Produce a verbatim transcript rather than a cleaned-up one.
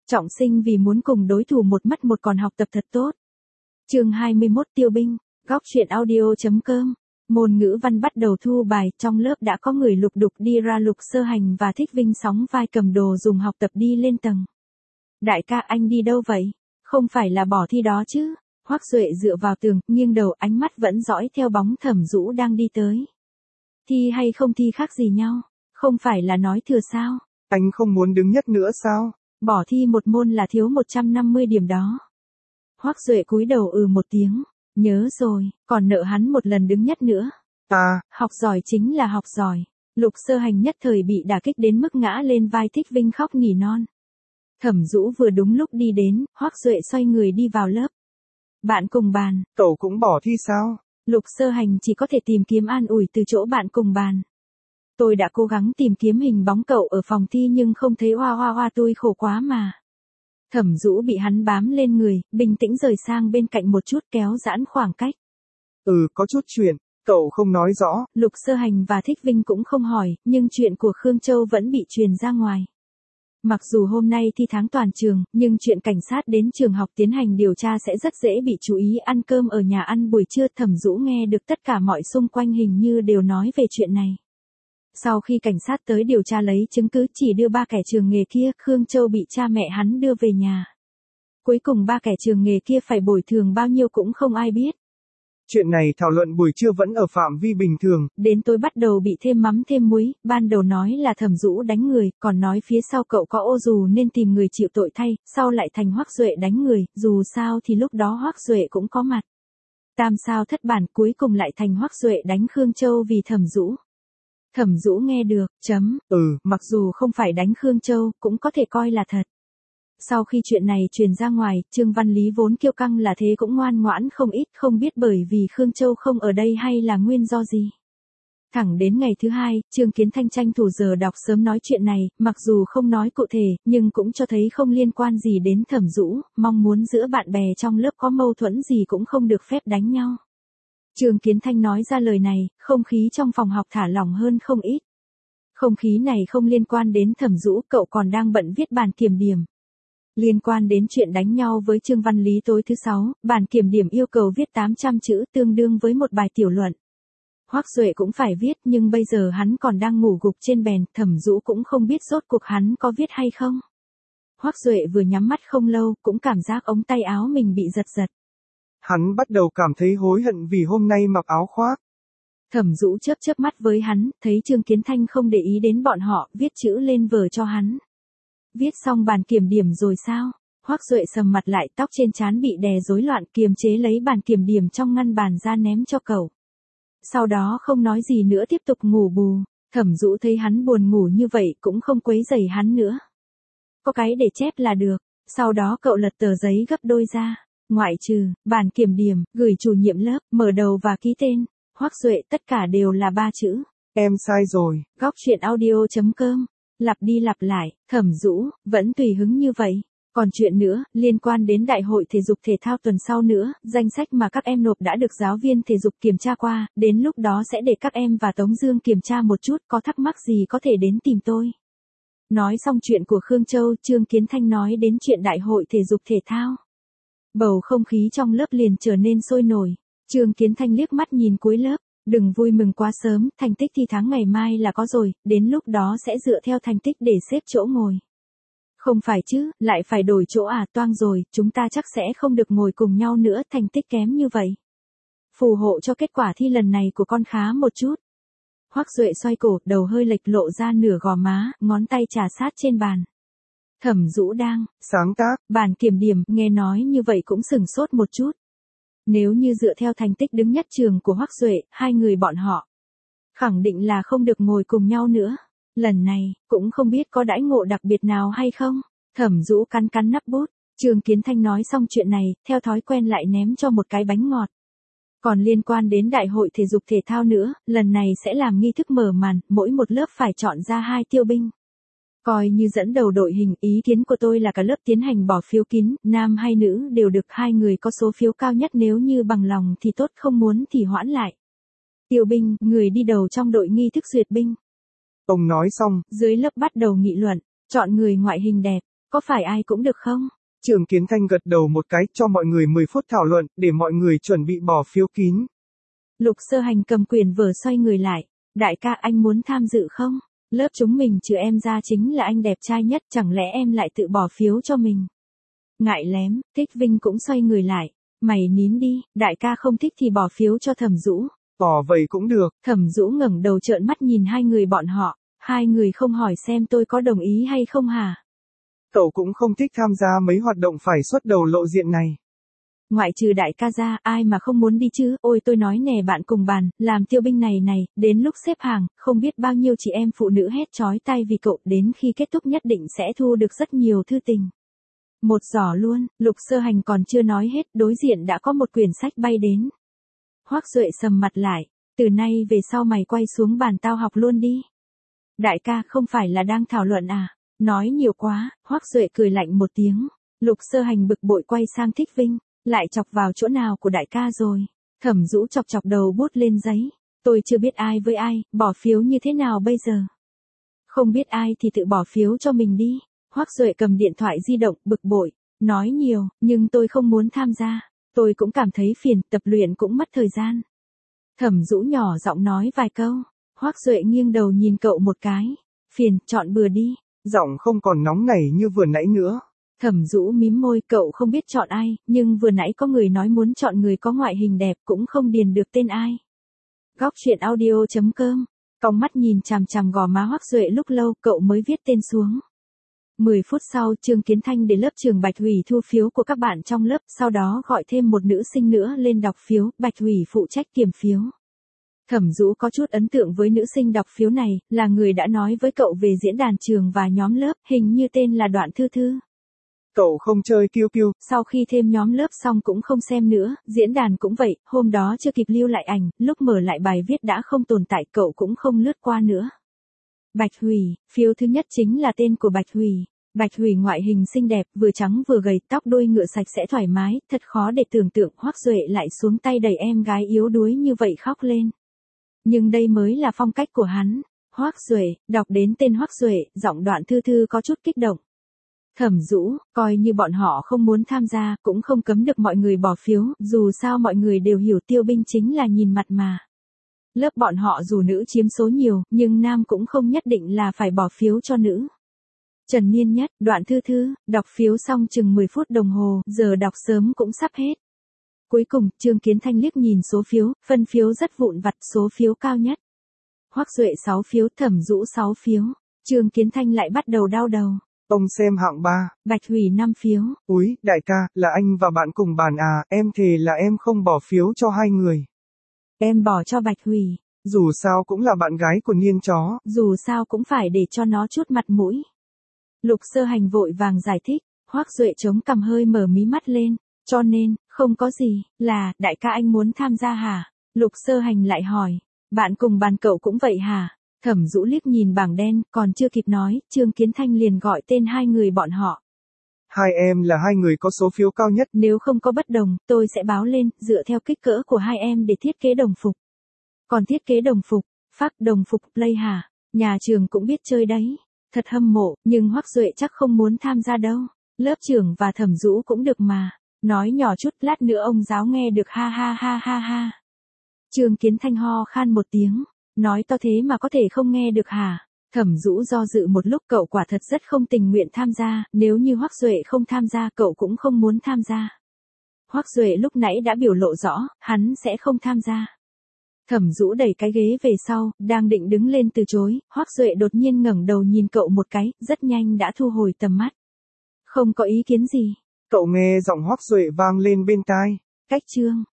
Trọng sinh vì muốn cùng đối thủ một mất một còn học tập thật tốt. Chương hai mươi mốt Tiêu binh, góc truyện audio chấm com. Môn ngữ văn bắt đầu thu bài, trong lớp đã có người lục đục đi ra. Lục Sơ Hành và Thích Vinh sóng vai cầm đồ dùng học tập đi lên tầng. Đại ca, anh đi đâu vậy? Không phải là bỏ thi đó chứ? Hoắc Duệ dựa vào tường, nghiêng đầu, ánh mắt vẫn dõi theo bóng Thẩm Dũ đang đi tới. Thi hay không thi khác gì nhau? Không phải là nói thừa sao? Anh không muốn đứng nhất nữa sao? Bỏ thi một môn là thiếu một trăm năm mươi điểm đó. Hoắc Duệ cúi đầu ừ một tiếng. Nhớ rồi, còn nợ hắn một lần đứng nhất nữa. À, học giỏi chính là học giỏi. Lục Sơ Hành nhất thời bị đả kích đến mức ngã lên vai Thích Vinh khóc nỉ non. Thẩm Dũ vừa đúng lúc đi đến, Hoắc Duệ xoay người đi vào lớp. Bạn cùng bàn. Cậu cũng bỏ thi sao? Lục Sơ Hành chỉ có thể tìm kiếm an ủi từ chỗ bạn cùng bàn. Tôi đã cố gắng tìm kiếm hình bóng cậu ở phòng thi nhưng không thấy, hoa hoa hoa tôi khổ quá mà. Thẩm Dũ bị hắn bám lên người, bình tĩnh rời sang bên cạnh một chút, kéo giãn khoảng cách. Ừ, có chút chuyện, cậu không nói rõ. Lục Sơ Hành và Thích Vinh cũng không hỏi, nhưng chuyện của Khương Châu vẫn bị truyền ra ngoài. Mặc dù hôm nay thi tháng toàn trường, nhưng chuyện cảnh sát đến trường học tiến hành điều tra sẽ rất dễ bị chú ý. Ăn cơm ở nhà ăn buổi trưa, Thẩm Dũ nghe được tất cả mọi xung quanh hình như đều nói về chuyện này. Sau khi cảnh sát tới điều tra lấy chứng cứ chỉ đưa ba kẻ trường nghề kia, Khương Châu bị cha mẹ hắn đưa về nhà. Cuối cùng ba kẻ trường nghề kia phải bồi thường bao nhiêu cũng không ai biết. Chuyện này thảo luận buổi trưa vẫn ở phạm vi bình thường. Đến tối bắt đầu bị thêm mắm thêm muối, ban đầu nói là Thẩm Dũ đánh người, còn nói phía sau cậu có ô dù nên tìm người chịu tội thay, sau lại thành Hoắc Duệ đánh người, dù sao thì lúc đó Hoắc Duệ cũng có mặt. Tam sao thất bản, cuối cùng lại thành Hoắc Duệ đánh Khương Châu vì Thẩm Dũ. Thẩm Dũ nghe được, chấm, ừ, mặc dù không phải đánh Khương Châu, cũng có thể coi là thật. Sau khi chuyện này truyền ra ngoài, Trương Văn Lý vốn kiêu căng là thế cũng ngoan ngoãn không ít, không biết bởi vì Khương Châu không ở đây hay là nguyên do gì. Thẳng đến ngày thứ hai, Trương Kiến Thanh tranh thủ giờ đọc sớm nói chuyện này, mặc dù không nói cụ thể, nhưng cũng cho thấy không liên quan gì đến Thẩm Dũ, mong muốn giữa bạn bè trong lớp có mâu thuẫn gì cũng không được phép đánh nhau. Trương Kiến Thanh nói ra lời này, không khí trong phòng học thả lỏng hơn không ít. Không khí này không liên quan đến Thẩm Dũ, cậu còn đang bận viết bản kiểm điểm. Liên quan đến chuyện đánh nhau với Trương Văn Lý tối thứ sáu, bản kiểm điểm yêu cầu viết tám trăm chữ tương đương với một bài tiểu luận. Hoắc Duệ cũng phải viết nhưng bây giờ hắn còn đang ngủ gục trên bèn, Thẩm Dũ cũng không biết rốt cuộc hắn có viết hay không. Hoắc Duệ vừa nhắm mắt không lâu, cũng cảm giác ống tay áo mình bị giật giật. Hắn bắt đầu cảm thấy hối hận vì hôm nay mặc áo khoác. Thẩm Dũ chớp chớp mắt với hắn, thấy Trương Kiến Thanh không để ý đến bọn họ, viết chữ lên vở cho hắn. Viết xong bản kiểm điểm rồi sao? Hoắc Duệ sầm mặt lại, tóc trên trán bị đè rối loạn, kiềm chế lấy bản kiểm điểm trong ngăn bàn ra ném cho cậu. Sau đó không nói gì nữa tiếp tục ngủ bù. Thẩm Dũ thấy hắn buồn ngủ như vậy cũng không quấy rầy hắn nữa. Có cái để chép là được. Sau đó cậu lật tờ giấy gấp đôi ra. Ngoại trừ, bản kiểm điểm, gửi chủ nhiệm lớp, mở đầu và ký tên. Hoắc Duệ tất cả đều là ba chữ. Em sai rồi. Góc truyện audio chấm com. Lặp đi lặp lại, Thẩm Dũ, vẫn tùy hứng như vậy. Còn chuyện nữa, liên quan đến đại hội thể dục thể thao tuần sau nữa, danh sách mà các em nộp đã được giáo viên thể dục kiểm tra qua, đến lúc đó sẽ để các em và Tống Dương kiểm tra một chút, có thắc mắc gì có thể đến tìm tôi. Nói xong chuyện của Khương Châu, Trương Kiến Thanh nói đến chuyện đại hội thể dục thể thao. Bầu không khí trong lớp liền trở nên sôi nổi. Trương Kiến Thanh liếc mắt nhìn cuối lớp. Đừng vui mừng quá sớm, thành tích thi tháng ngày mai là có rồi, đến lúc đó sẽ dựa theo thành tích để xếp chỗ ngồi. Không phải chứ, lại phải đổi chỗ à, toang rồi, chúng ta chắc sẽ không được ngồi cùng nhau nữa, thành tích kém như vậy. Phù hộ cho kết quả thi lần này của con khá một chút. Hoắc Duệ xoay cổ, đầu hơi lệch lộ ra nửa gò má, ngón tay trà sát trên bàn. Thẩm Dũ đang sáng tác bản kiểm điểm, nghe nói như vậy cũng sửng sốt một chút. Nếu như dựa theo thành tích đứng nhất trường của Hoắc Duệ, hai người bọn họ khẳng định là không được ngồi cùng nhau nữa. Lần này, cũng không biết có đãi ngộ đặc biệt nào hay không. Thẩm Dũ cắn cắn nắp bút. Trương Kiến Thanh nói xong chuyện này, theo thói quen lại ném cho một cái bánh ngọt. Còn liên quan đến đại hội thể dục thể thao nữa, lần này sẽ làm nghi thức mở màn, mỗi một lớp phải chọn ra hai tiêu binh. Coi như dẫn đầu đội hình, ý kiến của tôi là cả lớp tiến hành bỏ phiếu kín, nam hay nữ đều được, hai người có số phiếu cao nhất nếu như bằng lòng thì tốt, không muốn thì hoãn lại. Tiêu binh, người đi đầu trong đội nghi thức duyệt binh. Ông nói xong, dưới lớp bắt đầu nghị luận, chọn người ngoại hình đẹp, Có phải ai cũng được không? Trương Kiến Thanh gật đầu một cái, cho mọi người mười phút thảo luận, để mọi người chuẩn bị bỏ phiếu kín. Lục Sơ Hành cầm quyển vở xoay người lại. Đại ca, anh muốn tham dự không? Lớp chúng mình trừ em ra chính là anh đẹp trai nhất, chẳng lẽ em lại tự bỏ phiếu cho mình? Ngại lém. Thích Vinh cũng xoay người lại. Mày nín đi, đại ca không thích thì bỏ phiếu cho Thẩm Dũ. Bỏ vậy cũng được. Thẩm Dũ ngẩng đầu trợn mắt nhìn hai người bọn họ. Hai người không hỏi xem tôi có đồng ý hay không hả? Cậu cũng không thích tham gia mấy hoạt động phải xuất đầu lộ diện này. Ngoại trừ đại ca ra, ai mà không muốn đi chứ? Ôi tôi nói nè bạn cùng bàn, làm tiêu binh này này, đến lúc xếp hàng, không biết bao nhiêu chị em phụ nữ hét chói tai vì cậu, đến khi kết thúc nhất định sẽ thu được rất nhiều thư tình. Một giỏ luôn. Lục Sơ Hành còn chưa nói hết, đối diện đã có một quyển sách bay đến. Hoắc Duệ sầm mặt lại, từ nay về sau mày quay xuống bàn tao học luôn đi. Đại ca, không phải là đang thảo luận à? Nói nhiều quá. Hoắc Duệ cười lạnh một tiếng. Lục Sơ Hành bực bội quay sang Thích Vinh, lại chọc vào chỗ nào của đại ca rồi? Thẩm Dũ chọc chọc đầu bút lên giấy. Tôi chưa biết ai với ai, bỏ phiếu như thế nào bây giờ? Không biết ai thì tự bỏ phiếu cho mình đi. Hoắc Duệ cầm điện thoại di động, bực bội, nói nhiều, nhưng tôi không muốn tham gia. Tôi cũng cảm thấy phiền, tập luyện cũng mất thời gian. Thẩm Dũ nhỏ giọng nói vài câu. Hoắc Duệ nghiêng đầu nhìn cậu một cái. Phiền, chọn bừa đi. Giọng không còn nóng nảy như vừa nãy nữa. Thẩm Dũ mím môi, cậu không biết chọn ai, nhưng vừa nãy có người nói muốn chọn người có ngoại hình đẹp cũng không điền được tên ai. Góc truyện audio chấm com. Cong mắt nhìn chằm chằm gò má Hoắc Duệ lúc lâu, cậu mới viết tên xuống. mười phút sau, Trương Kiến Thanh để lớp trường Bạch Hủy thu phiếu của các bạn trong lớp, sau đó gọi thêm một nữ sinh nữa lên đọc phiếu, Bạch Hủy phụ trách kiểm phiếu. Thẩm Dũ có chút ấn tượng với nữ sinh đọc phiếu này, là người đã nói với cậu về diễn đàn trường và nhóm lớp, hình như tên là Đoạn Thư Thư. Cậu không chơi kiêu kiêu. Sau khi thêm nhóm lớp xong cũng không xem nữa, diễn đàn cũng vậy, hôm đó chưa kịp lưu lại ảnh, lúc mở lại bài viết đã không tồn tại, cậu cũng không lướt qua nữa. Bạch Hủy, phiếu thứ nhất chính là tên của Bạch Hủy. Bạch Hủy ngoại hình xinh đẹp, vừa trắng vừa gầy, tóc đuôi ngựa sạch sẽ thoải mái, thật khó để tưởng tượng. Hoắc Duệ lại xuống tay đẩy em gái yếu đuối như vậy khóc lên. Nhưng đây mới là phong cách của hắn. Hoắc Duệ, đọc đến tên Hoắc Duệ, giọng Đoạn Thư Thư có chút kích động. Thẩm Dũ, coi như bọn họ không muốn tham gia, cũng không cấm được mọi người bỏ phiếu, dù sao mọi người đều hiểu tiêu binh chính là nhìn mặt mà. Lớp bọn họ dù nữ chiếm số nhiều, nhưng nam cũng không nhất định là phải bỏ phiếu cho nữ. Trần Niên Nhất, Đoạn Thư Thư, đọc phiếu xong chừng mười phút đồng hồ, giờ đọc sớm cũng sắp hết. Cuối cùng, Trương Kiến Thanh liếc nhìn số phiếu, phân phiếu rất vụn vặt, số phiếu cao nhất. Hoắc Duệ sáu phiếu, Thẩm Dũ sáu phiếu. Trương Kiến Thanh lại bắt đầu đau đầu. Ông xem hạng ba. Bạch Hủy năm phiếu. Úi, đại ca, là anh và bạn cùng bàn à, em thề là em không bỏ phiếu cho hai người. Em bỏ cho Bạch Hủy. Dù sao cũng là bạn gái của Niên chó. Dù sao cũng phải để cho nó chút mặt mũi. Lục Sơ Hành vội vàng giải thích. Hoắc Duệ chống cằm hơi mở mí mắt lên. Cho nên, không có gì, là, đại ca anh muốn tham gia hả? Lục Sơ Hành lại hỏi. Bạn cùng bàn cậu cũng vậy hả? Thẩm Dũ liếc nhìn bảng đen, còn chưa kịp nói, Trương Kiến Thanh liền gọi tên hai người bọn họ. Hai em là hai người có số phiếu cao nhất. Nếu không có bất đồng, tôi sẽ báo lên, dựa theo kích cỡ của hai em để thiết kế đồng phục. Còn thiết kế đồng phục, phát đồng phục play hả? Nhà trường cũng biết chơi đấy. Thật hâm mộ, nhưng Hoắc Duệ chắc không muốn tham gia đâu. Lớp trưởng và Thẩm Dũ cũng được mà. Nói nhỏ chút, lát nữa ông giáo nghe được ha ha ha ha ha. Trương Kiến Thanh ho khan một tiếng. Nói to thế mà có thể không nghe được hả? Thẩm Dũ do dự một lúc, cậu quả thật rất không tình nguyện tham gia, nếu như Hoắc Duệ không tham gia cậu cũng không muốn tham gia. Hoắc Duệ lúc nãy đã biểu lộ rõ, hắn sẽ không tham gia. Thẩm Dũ đẩy cái ghế về sau, đang định đứng lên từ chối, Hoắc Duệ đột nhiên ngẩng đầu nhìn cậu một cái, rất nhanh đã thu hồi tầm mắt. Không có ý kiến gì. Cậu nghe giọng Hoắc Duệ vang lên bên tai. Cách chương.